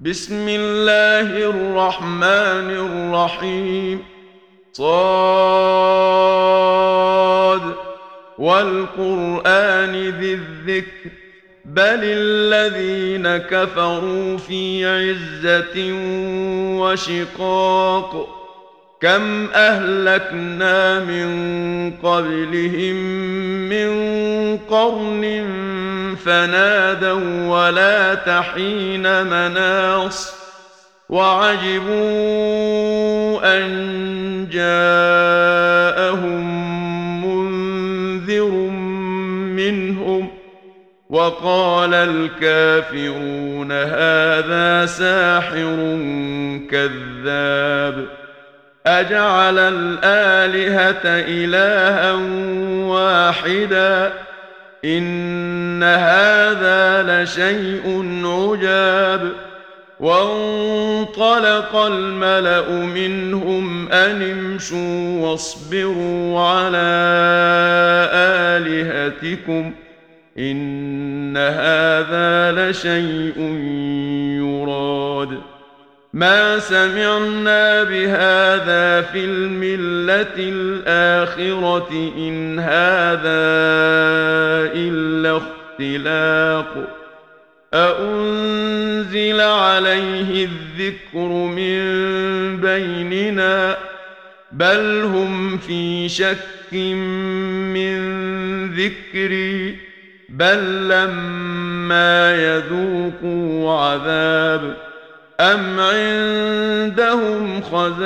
بسم الله الرحمن الرحيم. صاد والقرآن ذي الذكر بل الذين كفروا في عزة وشقاق. كم أهلكنا من قبلهم من قرن فنادوا ولا تحين مناص وعجبوا أن جاءهم منذر منهم وقال الكافرون هذا ساحر كذاب. أجعل الآلهة إلها واحدا إن هذا لشيء عجاب. وانطلق الملأ منهم أن امشوا واصبروا على آلهتكم إن هذا لشيء يراد. ما سمعنا بهذا في الملة الآخرة إن هذا إلا اختلاق. أأنزل عليه الذكر من بيننا بل هم في شك من ذكري بل لما يذوقوا عذاب. أم عندهم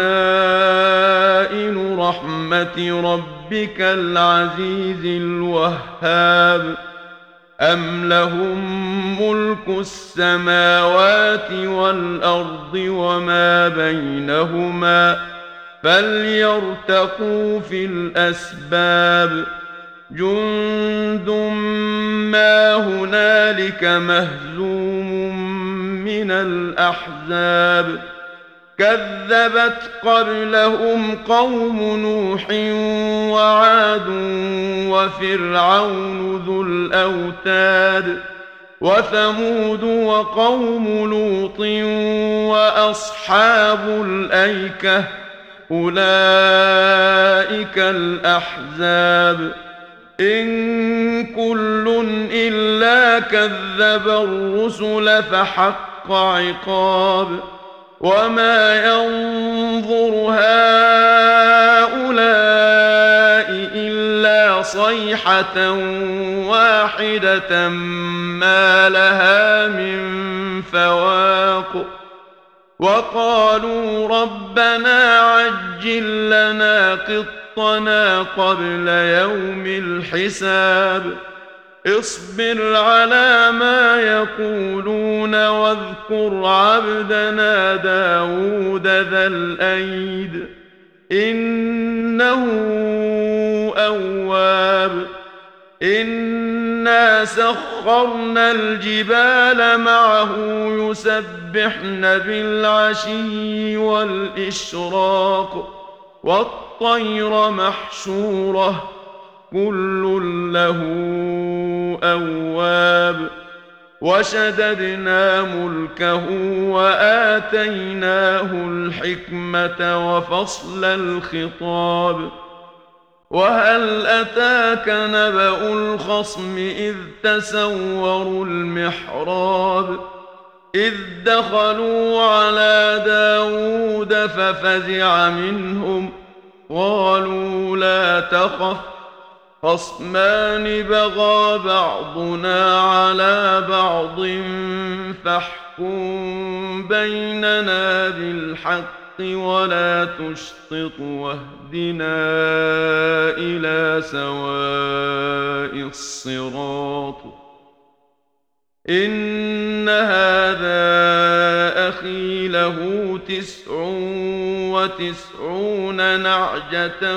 خزائن رحمة ربك العزيز الوهاب أم لهم ملك السماوات والأرض وما بينهما فليرتقوا في الأسباب. جند ما هنالك مهزوم من الأحزاب. كذبت قبلهم قوم نوح وعاد وفرعون ذو الأوتاد وثمود وقوم لوط وأصحاب الأيكة أولئك الأحزاب. إن كل إلا كذب الرسل فحق عقاب. وما ينظر هؤلاء إلا صيحة واحدة ما لها من فواق. وقالوا ربنا عجل لنا قطنا قبل يوم الحساب. اصبر على ما يقولون واذكر عبدنا داود ذا الأيد إنه أواب. إنا سخرنا الجبال معه يسبحن بالعشي والإشراق والطير محشورة كل له أواب. وشددنا ملكه وآتيناه الحكمة وفصل الخطاب. وهل أتاك نبأ الخصم إذ تسوروا المحراب إذ دخلوا على داود ففزع منهم قالوا لا تخف خصمان بغى بعضنا على بعض فاحكم بيننا بالحق ولا تشطط واهدنا إلى سواء الصراط. إن هذا أخي له 99 نعجة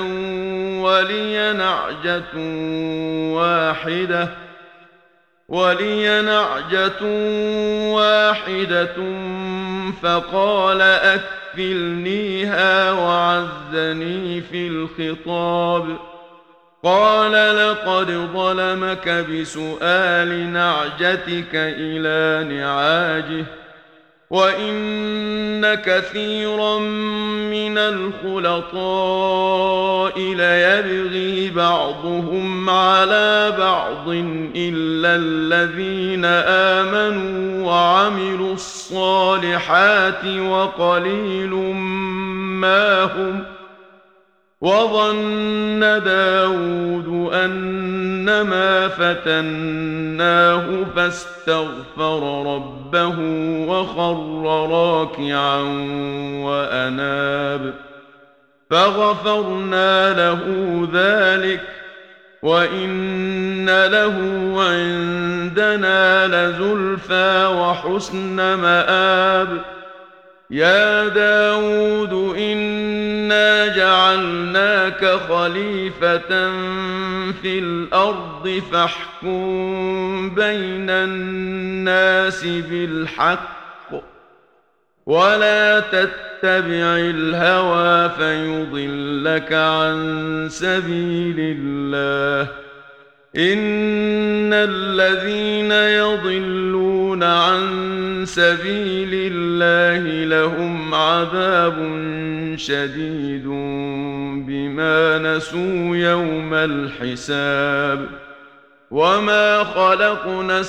ولي نعجة واحدة فقال أكفلنيها وعزني في الخطاب. قال لقد ظلمك بسؤال نعجتك إلى نعاجه وإن كثيرا من الخلطاء ليبغي بعضهم على بعض إلا الذين آمنوا وعملوا الصالحات وقليل ما هم. وظن داود أنما فتناه فاستغفر ربه وخر راكعا وأناب فغفرنا له ذلك وإن له عندنا لزلفى وحسن مآب. يا داود إنا جعلناك خليفة في الأرض فاحكم بين الناس بالحق ولا تتبع الهوى فيضلك عن سبيل الله. إن الذين يضلون عن سبيل الله لهم عذاب شديد بما نسوا يوم الحساب. وما خلقنا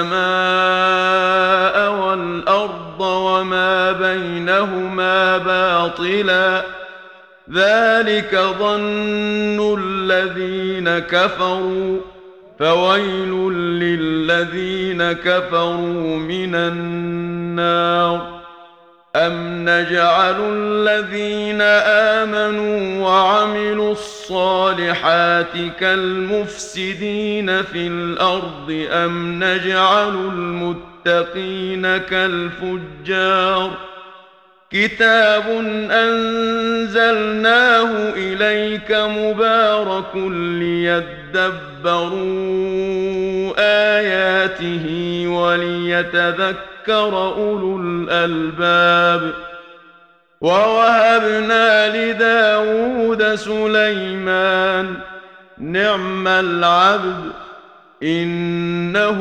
السماء والأرض وما بينهما باطلا ذلك ظن الذين كفروا فويل للذين كفروا من النار. أم نجعل الذين آمنوا وعملوا الصالحات كالمفسدين في الأرض أم نجعل المتقين كالفجار. كتاب أنزلناه إليك مبارك ليدبروا آياته وليتذكر أولو الألباب. ووهبنا لداود سليمان نعم العبد إنه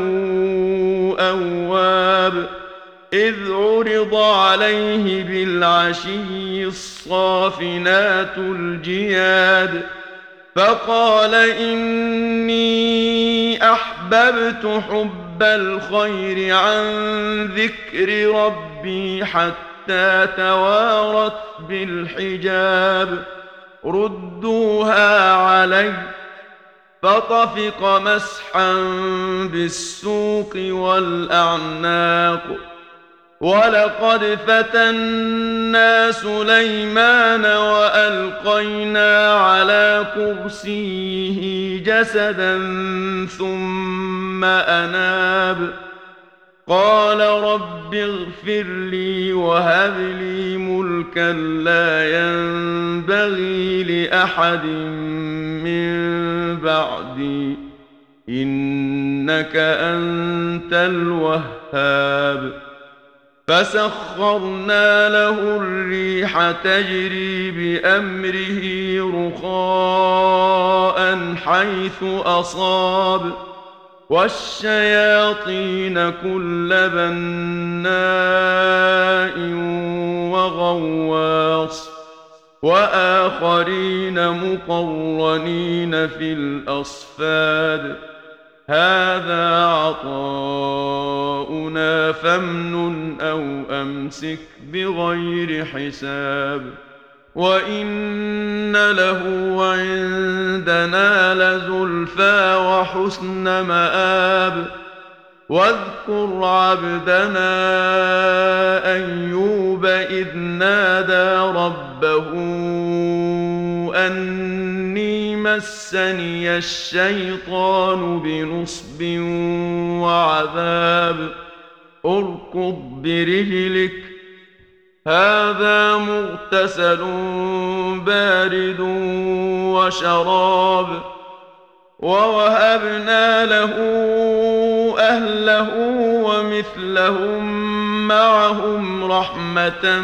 أواب. إذ عرض عليه بالعشي الصافنات الجياد فقال إني أحببت حب الخير عن ذكر ربي حتى توارت بالحجاب. ردوها علي فطفق مسحا بالسوق والأعناق. ولقد فتنا سليمان وألقينا على كرسيه جسدا ثم أناب قال رب اغفر لي وهب لي ملكا لا ينبغي لأحد من بعدي إنك أنت الوهاب. فسخرنا له الريح تجري بأمره رخاء حيث أصاب والشياطين كل بناء وغواص وآخرين مقرنين في الأصفاد. هذا عطاؤنا فامنن أو أمسك بغير حساب. وإن له عندنا لزلفى وحسن مآب. واذكر عبدنا أيوب إذ نادى ربه أني مسني الشيطان بنصب وعذاب. اركض برجلك هذا مغتسل بارد وشراب. ووهبنا له أهله ومثلهم معهم رحمة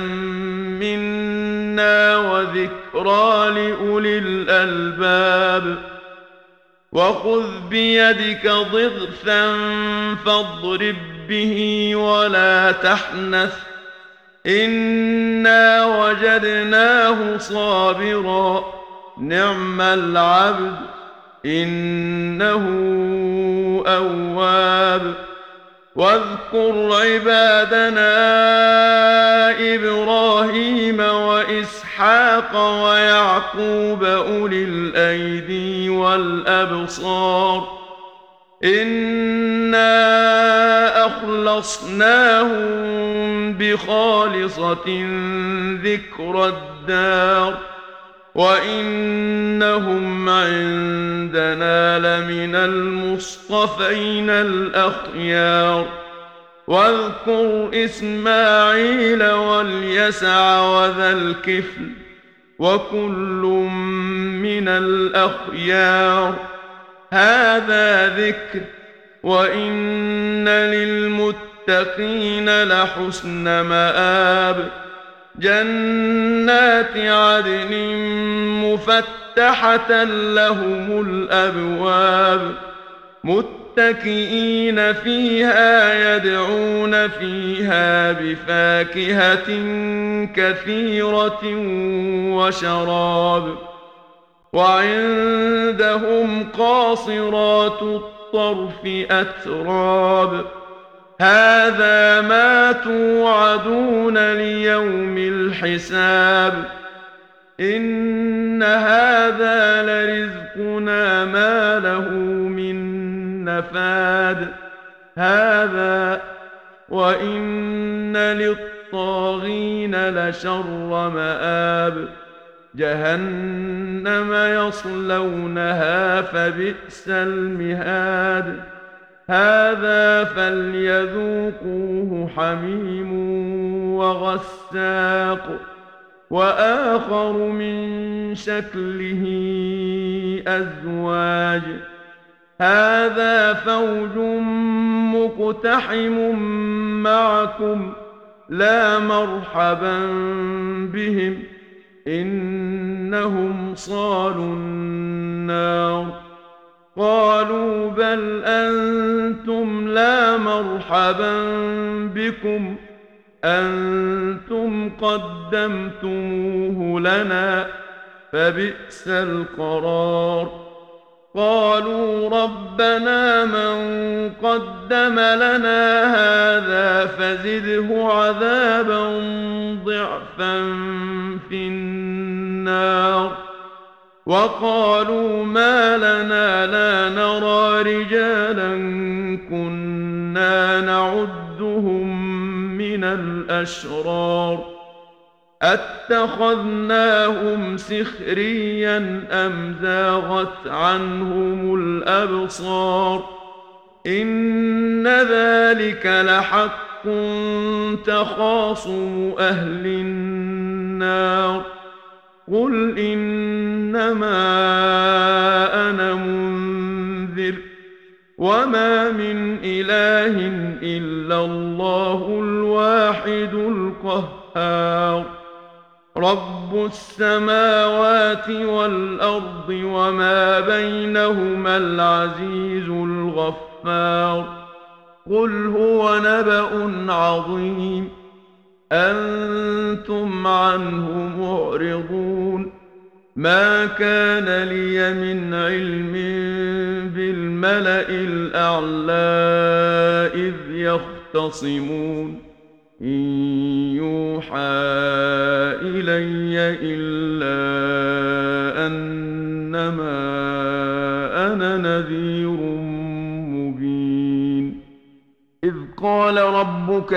منا وذكرى لأولي الألباب. وخذ بيدك ضغثا فاضرب به ولا تحنث إنا وجدناه صابرا نعم العبد إنه أواب. واذكر عبادنا إبراهيم وإسحاق ويعقوب أولي الأيدي والأبصار إنا أخلصناهم بخالصة ذكر الدار وإنهم عندنا لمن المصطفين الأخيار. واذكر إسماعيل واليسع وذا الكفل وكل من الأخيار هذا ذكر وإن للمتقين لحسن مآب. جنات عدن مفتحة لهم الأبواب متكئين فيها يدعون فيها بفاكهة كثيرة وشراب. وعندهم قاصرات الطرف أتراب هذا ما توعدون ليوم الحساب. إن هذا لرزقنا ما له من نفاد هذا وإن للطاغين لشر مآب. جهنم يصلونها فبئس المهاد هذا فليذوقوه حميم وغساق وآخر من شكله أزواج هذا فوج مقتحم معكم لا مرحبا بهم إنهم صالوا النار. قالوا بل أنتم لا مرحبا بكم أنتم قدمتموه لنا فبئس القرار. قالوا ربنا من قدم لنا هذا فزده عذابا ضعفا في النار. وقالوا ما لنا لا نرى رجالا كنا نعدهم من الأشرار أتخذناهم سخريا أم زاغت عنهم الأبصار إن ذلك لحق تخاصم أهل النار. قل إنما أنا منذر وما من إله إلا الله الواحد القهار. رب السماوات والأرض وما بينهما العزيز الغفار. قل هو نبأ عظيم أنتم عنه معرضون. ما كان لي من علم بالملأ الأعلى إذ يختصمون إن يوحى إلي إلا أنما أنا نذير مبين. إذ قال ربك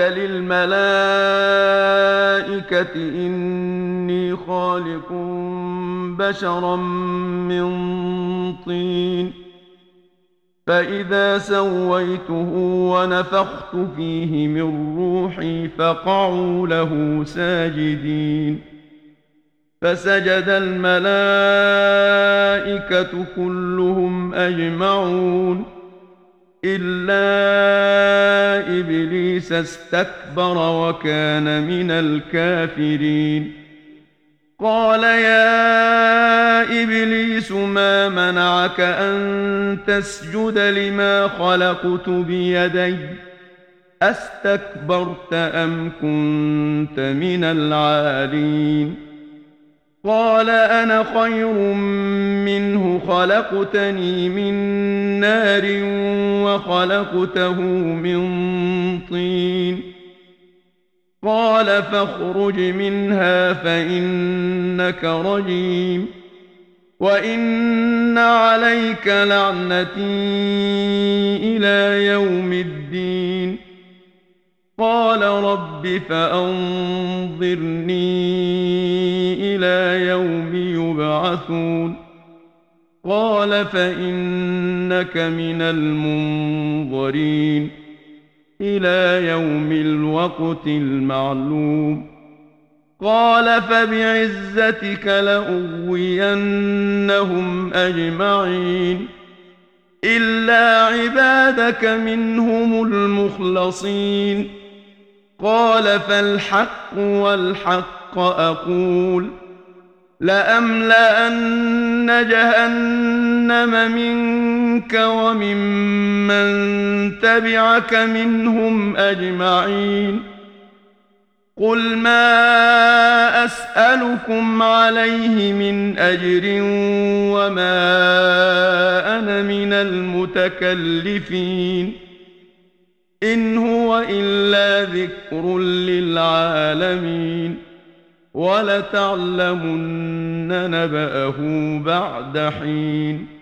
للملائكة إني خالق بشرا من طين فإذا سويته ونفخت فيه من روحي فقعوا له ساجدين. فسجد الملائكة كلهم أجمعون إلا إبليس استكبر وكان من الكافرين. قال يا إبليس ما منعك أن تسجد لما خلقت بيدي أستكبرت أم كنت من العالين قال أنا خير منه خلقتني من نار وخلقته من طين قال فاخرج منها فإنك رجيم وإن عليك لعنتي إلى يوم الدين قال رب فأنظرني إلى يوم يبعثون قال فإنك من المنظرين إلى يوم الوقت المعلوم قال فبعزتك لأغوينهم أجمعين إلا عبادك منهم المخلصين قال فالحق والحق أقول لأملأن جهنم منك وممن تبعك منهم أجمعين قل ما أسألكم عليه من أجر وما أنا من المتكلفين إن هو إلا ذكر للعالمين ولتعلمن نبأه بعد حين